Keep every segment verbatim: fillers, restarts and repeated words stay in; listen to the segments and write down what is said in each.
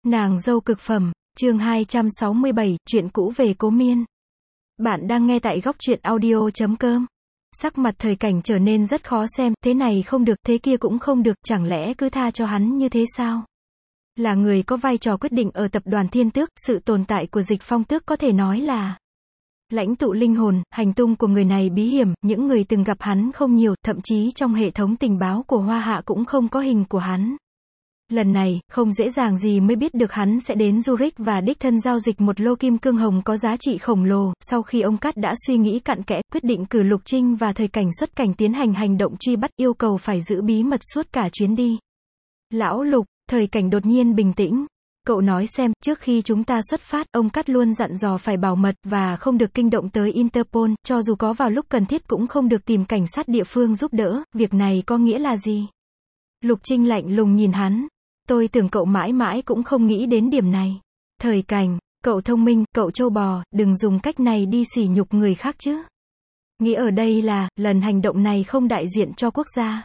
Nàng dâu cực phẩm, chương hai trăm sáu mươi bảy, chuyện cũ về Cố Miên. Bạn đang nghe tại góc truyện audio chấm com. Sắc mặt Thời Cảnh trở nên rất khó xem, thế này không được, thế kia cũng không được, chẳng lẽ cứ tha cho hắn như thế sao? Là người có vai trò quyết định ở tập đoàn Thiên Tước, sự tồn tại của Dịch Phong Tước có thể nói là lãnh tụ linh hồn, hành tung của người này bí hiểm, những người từng gặp hắn không nhiều, thậm chí trong hệ thống tình báo của Hoa Hạ cũng không có hình của hắn. Lần này, không dễ dàng gì mới biết được hắn sẽ đến Zurich và đích thân giao dịch một lô kim cương hồng có giá trị khổng lồ. Sau khi ông Cát đã suy nghĩ cặn kẽ, quyết định cử Lục Trinh và Thời Cảnh xuất cảnh tiến hành hành động truy bắt, yêu cầu phải giữ bí mật suốt cả chuyến đi. Lão Lục, Thời Cảnh đột nhiên bình tĩnh. Cậu nói xem, trước khi chúng ta xuất phát, ông Cát luôn dặn dò phải bảo mật, và không được kinh động tới Interpol, cho dù có vào lúc cần thiết cũng không được tìm cảnh sát địa phương giúp đỡ, việc này có nghĩa là gì? Lục Trinh lạnh lùng nhìn hắn. Tôi tưởng cậu mãi mãi cũng không nghĩ đến điểm này. Thời Cảnh, cậu thông minh, cậu trâu bò, đừng dùng cách này đi sỉ nhục người khác chứ. Nghĩ ở đây là, lần hành động này không đại diện cho quốc gia.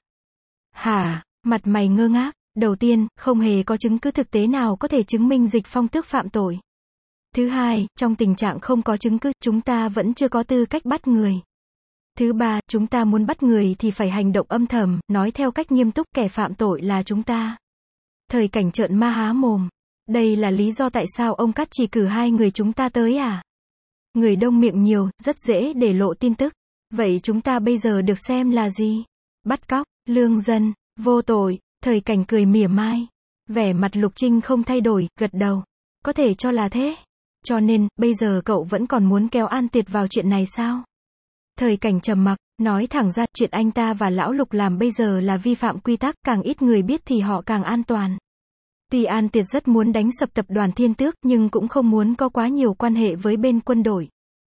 Hả? Mặt mày ngơ ngác. Đầu tiên, không hề có chứng cứ thực tế nào có thể chứng minh Dịch Phong Tước phạm tội. Thứ hai, trong tình trạng không có chứng cứ, chúng ta vẫn chưa có tư cách bắt người. Thứ ba, chúng ta muốn bắt người thì phải hành động âm thầm, nói theo cách nghiêm túc, kẻ phạm tội là chúng ta. Thời Cảnh trợn ma há mồm. Đây là lý do tại sao ông Cát chỉ cử hai người chúng ta tới à? Người đông miệng nhiều, rất dễ để lộ tin tức. Vậy chúng ta bây giờ được xem là gì? Bắt cóc, lương dân, vô tội. Thời Cảnh cười mỉa mai. Vẻ mặt Lục Trinh không thay đổi, gật đầu. Có thể cho là thế. Cho nên, bây giờ cậu vẫn còn muốn kéo An Tiệt vào chuyện này sao? Thời Cảnh trầm mặc, nói thẳng ra, chuyện anh ta và Lão Lục làm bây giờ là vi phạm quy tắc, càng ít người biết thì họ càng an toàn. Tuy An Tiệt rất muốn đánh sập tập đoàn Thiên Tước, nhưng cũng không muốn có quá nhiều quan hệ với bên quân đội.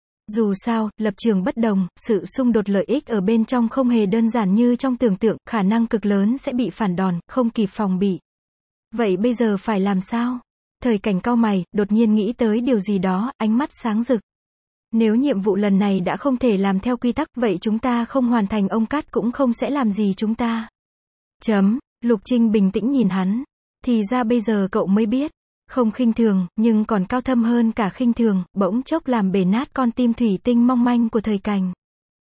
Dù sao, lập trường bất đồng, sự xung đột lợi ích ở bên trong không hề đơn giản như trong tưởng tượng, khả năng cực lớn sẽ bị phản đòn, không kịp phòng bị. Vậy bây giờ phải làm sao? Thời Cảnh cau mày, đột nhiên nghĩ tới điều gì đó, ánh mắt sáng rực. Nếu nhiệm vụ lần này đã không thể làm theo quy tắc, vậy chúng ta không hoàn thành, ông Cát cũng không sẽ làm gì chúng ta. Chấm. Lục Trinh bình tĩnh nhìn hắn. Thì ra bây giờ cậu mới biết. Không khinh thường, nhưng còn cao thâm hơn cả khinh thường, bỗng chốc làm bể nát con tim thủy tinh mong manh của Thời Cảnh.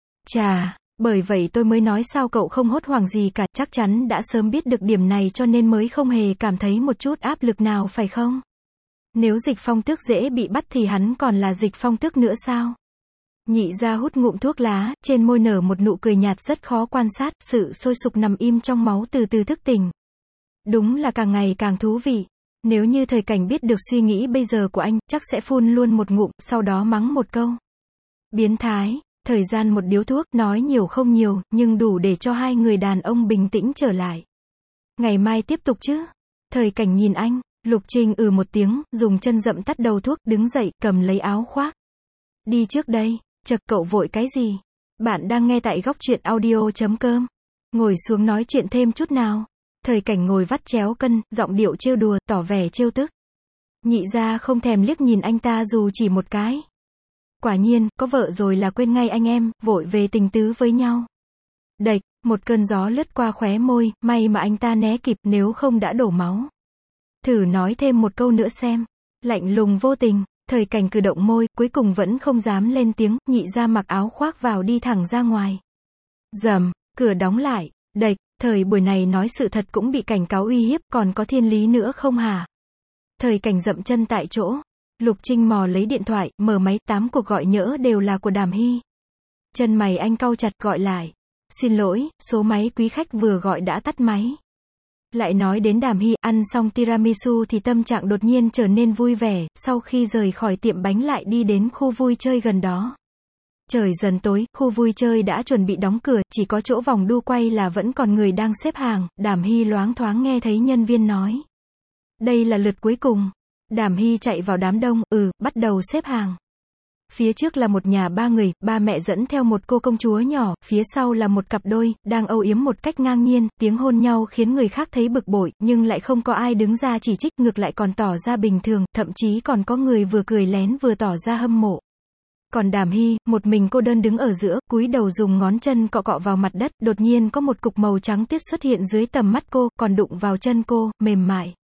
Chà, bởi vậy tôi mới nói sao cậu không hốt hoảng gì cả, chắc chắn đã sớm biết được điểm này cho nên mới không hề cảm thấy một chút áp lực nào phải không? Nếu Dịch Phong Tước dễ bị bắt thì hắn còn là Dịch Phong Tước nữa sao? Nhị gia hút ngụm thuốc lá, trên môi nở một nụ cười nhạt rất khó quan sát, sự sôi sục nằm im trong máu từ từ thức tỉnh. Đúng là càng ngày càng thú vị. Nếu như Thời Cảnh biết được suy nghĩ bây giờ của anh, chắc sẽ phun luôn một ngụm, sau đó mắng một câu. Biến thái. Thời gian một điếu thuốc, nói nhiều không nhiều, nhưng đủ để cho hai người đàn ông bình tĩnh trở lại. Ngày mai tiếp tục chứ? Thời Cảnh nhìn anh. Lục Trinh ừ một tiếng, dùng chân dậm tắt đầu thuốc, đứng dậy, cầm lấy áo khoác. Đi trước đây. Chật, cậu vội cái gì? Bạn đang nghe tại góc truyện audio chấm com. Ngồi xuống nói chuyện thêm chút nào. Thời Cảnh ngồi vắt chéo cân, giọng điệu trêu đùa, tỏ vẻ trêu tức. Nhị gia không thèm liếc nhìn anh ta dù chỉ một cái. Quả nhiên, có vợ rồi là quên ngay anh em, vội về tình tứ với nhau. Đệch, một cơn gió lướt qua khóe môi, may mà anh ta né kịp, nếu không đã đổ máu. Thử nói thêm một câu nữa xem. Lạnh lùng vô tình. Thời Cảnh cử động môi, cuối cùng vẫn không dám lên tiếng, nhị gia mặc áo khoác vào đi thẳng ra ngoài. Rầm, cửa đóng lại. Đệch, thời buổi này nói sự thật cũng bị cảnh cáo uy hiếp, còn có thiên lý nữa không hả? Thời Cảnh dậm chân tại chỗ. Lục Trinh mò lấy điện thoại, mở máy, tám cuộc gọi nhỡ đều là của Đàm Hy. Chân mày anh cau chặt, gọi lại. Xin lỗi, số máy quý khách vừa gọi đã tắt máy. Lại nói đến Đàm Hy, ăn xong tiramisu thì tâm trạng đột nhiên trở nên vui vẻ, sau khi rời khỏi tiệm bánh lại đi đến khu vui chơi gần đó. Trời dần tối, khu vui chơi đã chuẩn bị đóng cửa, chỉ có chỗ vòng đu quay là vẫn còn người đang xếp hàng. Đàm Hy loáng thoáng nghe thấy nhân viên nói. Đây là lượt cuối cùng. Đàm Hy chạy vào đám đông, ừ, bắt đầu xếp hàng. Phía trước là một nhà ba người, ba mẹ dẫn theo một cô công chúa nhỏ, phía sau là một cặp đôi, đang âu yếm một cách ngang nhiên, tiếng hôn nhau khiến người khác thấy bực bội, nhưng lại không có ai đứng ra chỉ trích, ngược lại còn tỏ ra bình thường, thậm chí còn có người vừa cười lén vừa tỏ ra hâm mộ. Còn Đàm Hy, một mình cô đơn đứng ở giữa, cúi đầu dùng ngón chân cọ cọ vào mặt đất, đột nhiên có một cục màu trắng tiết xuất hiện dưới tầm mắt cô, còn đụng vào chân cô, mềm mại.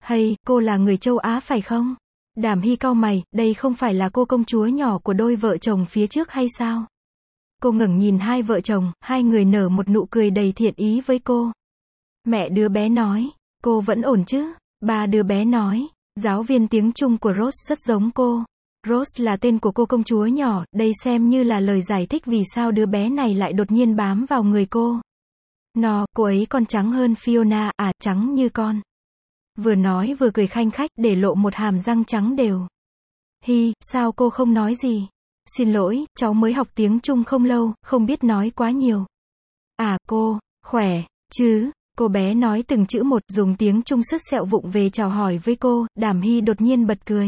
Hay, cô là người châu Á phải không? Đàm Hy cau mày, đây không phải là cô công chúa nhỏ của đôi vợ chồng phía trước hay sao? Cô ngẩng nhìn hai vợ chồng, hai người nở một nụ cười đầy thiện ý với cô. Mẹ đứa bé nói, cô vẫn ổn chứ? Ba đứa bé nói, giáo viên tiếng Trung của Rose rất giống cô. Rose là tên của cô công chúa nhỏ, đây xem như là lời giải thích vì sao đứa bé này lại đột nhiên bám vào người cô. Nó, cô ấy còn trắng hơn Fiona, à, trắng như con. Vừa nói vừa cười khanh khách, để lộ một hàm răng trắng đều. Hi, sao cô không nói gì? Xin lỗi, cháu mới học tiếng Trung không lâu, không biết nói quá nhiều. À, cô, khỏe, chứ? Cô bé nói từng chữ một, dùng tiếng Trung sứt sẹo vụng về chào hỏi với cô. Đàm Hy đột nhiên bật cười.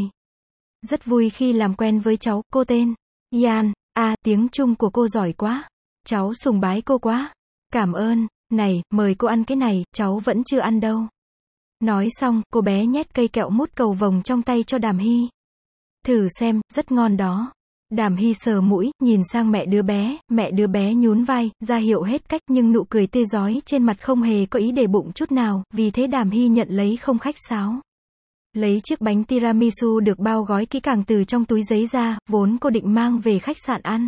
Rất vui khi làm quen với cháu, cô tên Yan. À, tiếng Trung của cô giỏi quá. Cháu sùng bái cô quá. Cảm ơn. Này, mời cô ăn cái này, cháu vẫn chưa ăn đâu. Nói xong, cô bé nhét cây kẹo mút cầu vồng trong tay cho Đàm Hy. Thử xem, rất ngon đó. Đàm Hy sờ mũi, nhìn sang mẹ đứa bé, mẹ đứa bé nhún vai, ra hiệu hết cách, nhưng nụ cười tươi rói trên mặt không hề có ý để bụng chút nào, vì thế Đàm Hy nhận lấy không khách sáo. Lấy chiếc bánh tiramisu được bao gói kỹ càng từ trong túi giấy ra, vốn cô định mang về khách sạn ăn.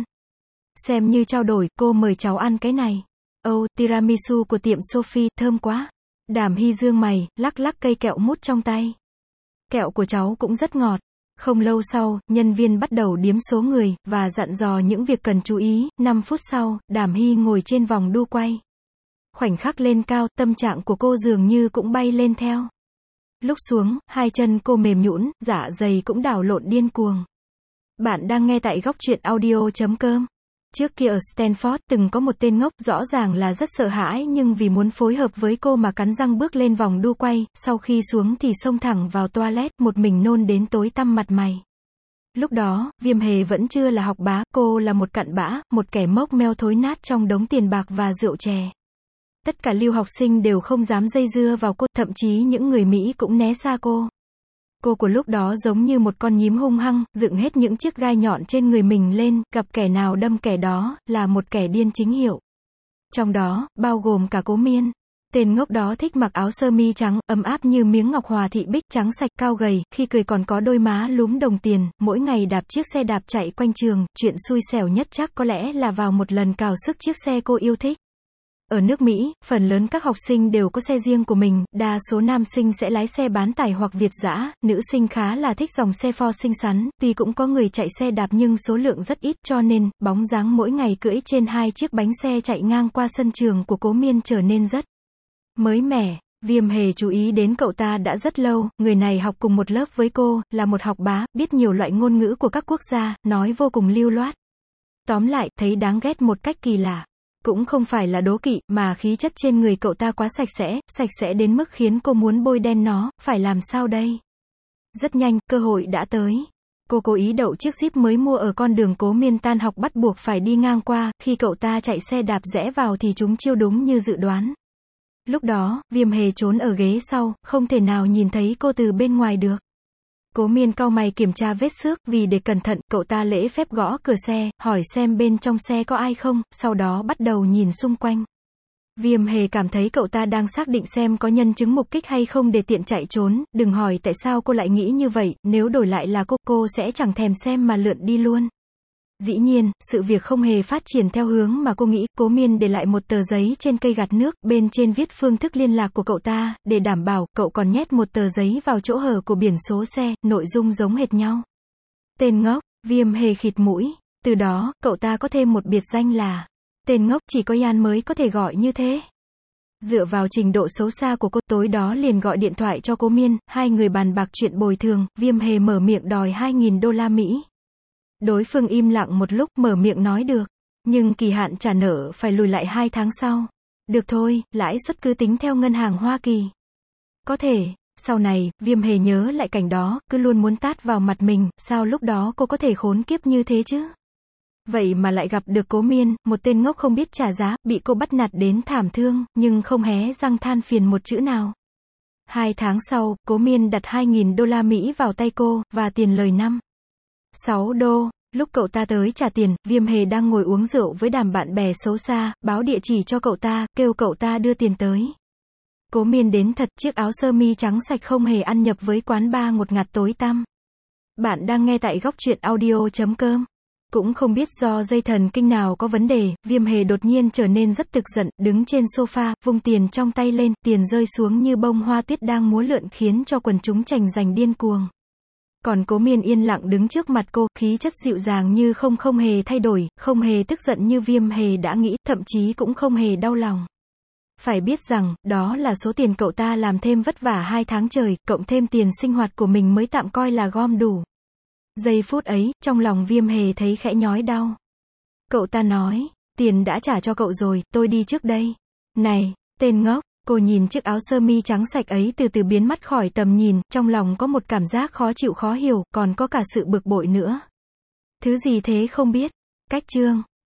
Xem như trao đổi, cô mời cháu ăn cái này. Ồ, oh, tiramisu của tiệm Sophie, thơm quá. Đàm Hy dương mày, lắc lắc cây kẹo mút trong tay. Kẹo của cháu cũng rất ngọt. Không lâu sau, nhân viên bắt đầu điếm số người, và dặn dò những việc cần chú ý. năm phút sau, Đàm Hy ngồi trên vòng đu quay. Khoảnh khắc lên cao, tâm trạng của cô dường như cũng bay lên theo. Lúc xuống, hai chân cô mềm nhũn, dạ dày cũng đảo lộn điên cuồng. Bạn đang nghe tại góc truyện audio chấm com. Trước kia ở Stanford, từng có một tên ngốc, rõ ràng là rất sợ hãi nhưng vì muốn phối hợp với cô mà cắn răng bước lên vòng đu quay, sau khi xuống thì xông thẳng vào toilet, một mình nôn đến tối tăm mặt mày. Lúc đó, Viêm Hề vẫn chưa là học bá, cô là một cặn bã, một kẻ mốc meo thối nát trong đống tiền bạc và rượu chè. Tất cả lưu học sinh đều không dám dây dưa vào cô, thậm chí những người Mỹ cũng né xa cô. Cô của lúc đó giống như một con nhím hung hăng, dựng hết những chiếc gai nhọn trên người mình lên, gặp kẻ nào đâm kẻ đó, là một kẻ điên chính hiệu. Trong đó, bao gồm cả Cố Miên. Tên ngốc đó thích mặc áo sơ mi trắng, ấm áp như miếng ngọc Hòa Thị Bích, trắng sạch, cao gầy, khi cười còn có đôi má lúm đồng tiền, mỗi ngày đạp chiếc xe đạp chạy quanh trường, chuyện xui xẻo nhất chắc có lẽ là vào một lần cào sức chiếc xe cô yêu thích. Ở nước Mỹ, phần lớn các học sinh đều có xe riêng của mình, đa số nam sinh sẽ lái xe bán tải hoặc Việt dã, nữ sinh khá là thích dòng xe Ford xinh xắn, tuy cũng có người chạy xe đạp nhưng số lượng rất ít, cho nên, bóng dáng mỗi ngày cưỡi trên hai chiếc bánh xe chạy ngang qua sân trường của Cố Miên trở nên rất mới mẻ. Viêm Hề chú ý đến cậu ta đã rất lâu, người này học cùng một lớp với cô, là một học bá, biết nhiều loại ngôn ngữ của các quốc gia, nói vô cùng lưu loát. Tóm lại, thấy đáng ghét một cách kỳ lạ. Cũng không phải là đố kỵ, mà khí chất trên người cậu ta quá sạch sẽ, sạch sẽ đến mức khiến cô muốn bôi đen nó, phải làm sao đây? Rất nhanh, cơ hội đã tới. Cô cố ý đậu chiếc Jeep mới mua ở con đường Cố Miên tan học bắt buộc phải đi ngang qua, khi cậu ta chạy xe đạp rẽ vào thì chúng chiêu đúng như dự đoán. Lúc đó, Viêm Hề trốn ở ghế sau, không thể nào nhìn thấy cô từ bên ngoài được. Cố Miên cau mày kiểm tra vết xước, vì để cẩn thận, cậu ta lễ phép gõ cửa xe, hỏi xem bên trong xe có ai không, sau đó bắt đầu nhìn xung quanh. Viêm Hề cảm thấy cậu ta đang xác định xem có nhân chứng mục kích hay không để tiện chạy trốn, đừng hỏi tại sao cô lại nghĩ như vậy, nếu đổi lại là cô, cô sẽ chẳng thèm xem mà lượn đi luôn. Dĩ nhiên, sự việc không hề phát triển theo hướng mà cô nghĩ. Cố Miên để lại một tờ giấy trên cây gạt nước, bên trên viết phương thức liên lạc của cậu ta, để đảm bảo, cậu còn nhét một tờ giấy vào chỗ hở của biển số xe, nội dung giống hệt nhau. Tên ngốc. Viêm Hề khịt mũi. Từ đó, cậu ta có thêm một biệt danh là tên ngốc, chỉ có Yan mới có thể gọi như thế. Dựa vào trình độ xấu xa của cô, tối đó liền gọi điện thoại cho Cố Miên, hai người bàn bạc chuyện bồi thường. Viêm Hề mở miệng đòi hai nghìn đô la Mỹ. Đối phương im lặng một lúc, mở miệng nói được, nhưng kỳ hạn trả nợ phải lùi lại hai tháng sau. Được thôi, lãi suất cứ tính theo ngân hàng Hoa Kỳ. Có thể. Sau này, Viêm Hề nhớ lại cảnh đó, cứ luôn muốn tát vào mặt mình, sao lúc đó cô có thể khốn kiếp như thế chứ? Vậy mà lại gặp được Cố Miên, một tên ngốc không biết trả giá, bị cô bắt nạt đến thảm thương, nhưng không hé răng than phiền một chữ nào. Hai tháng sau, Cố Miên đặt hai nghìn đô la Mỹ vào tay cô, và tiền lời năm, sáu đô. Lúc cậu ta tới trả tiền, Viêm Hề đang ngồi uống rượu với đám bạn bè xấu xa, báo địa chỉ cho cậu ta, kêu cậu ta đưa tiền tới. Cố Miên đến thật, chiếc áo sơ mi trắng sạch không hề ăn nhập với quán bar ngột ngạt tối tăm. Bạn đang nghe tại góc truyện audio.com. Cũng không biết do dây thần kinh nào có vấn đề, Viêm Hề đột nhiên trở nên rất tức giận, đứng trên sofa, vung tiền trong tay lên, tiền rơi xuống như bông hoa tuyết đang múa lượn khiến cho quần chúng tranh giành điên cuồng. Còn Cố Miên yên lặng đứng trước mặt cô, khí chất dịu dàng như không không hề thay đổi, không hề tức giận như Viêm Hề đã nghĩ, thậm chí cũng không hề đau lòng. Phải biết rằng, đó là số tiền cậu ta làm thêm vất vả hai tháng trời, cộng thêm tiền sinh hoạt của mình mới tạm coi là gom đủ. Giây phút ấy, trong lòng Viêm Hề thấy khẽ nhói đau. Cậu ta nói, tiền đã trả cho cậu rồi, tôi đi trước đây. Này, tên ngốc, cô nhìn chiếc áo sơ mi trắng sạch ấy từ từ biến mất khỏi tầm nhìn, trong lòng có một cảm giác khó chịu khó hiểu, còn có cả sự bực bội nữa. Thứ gì thế không biết? Cách chương.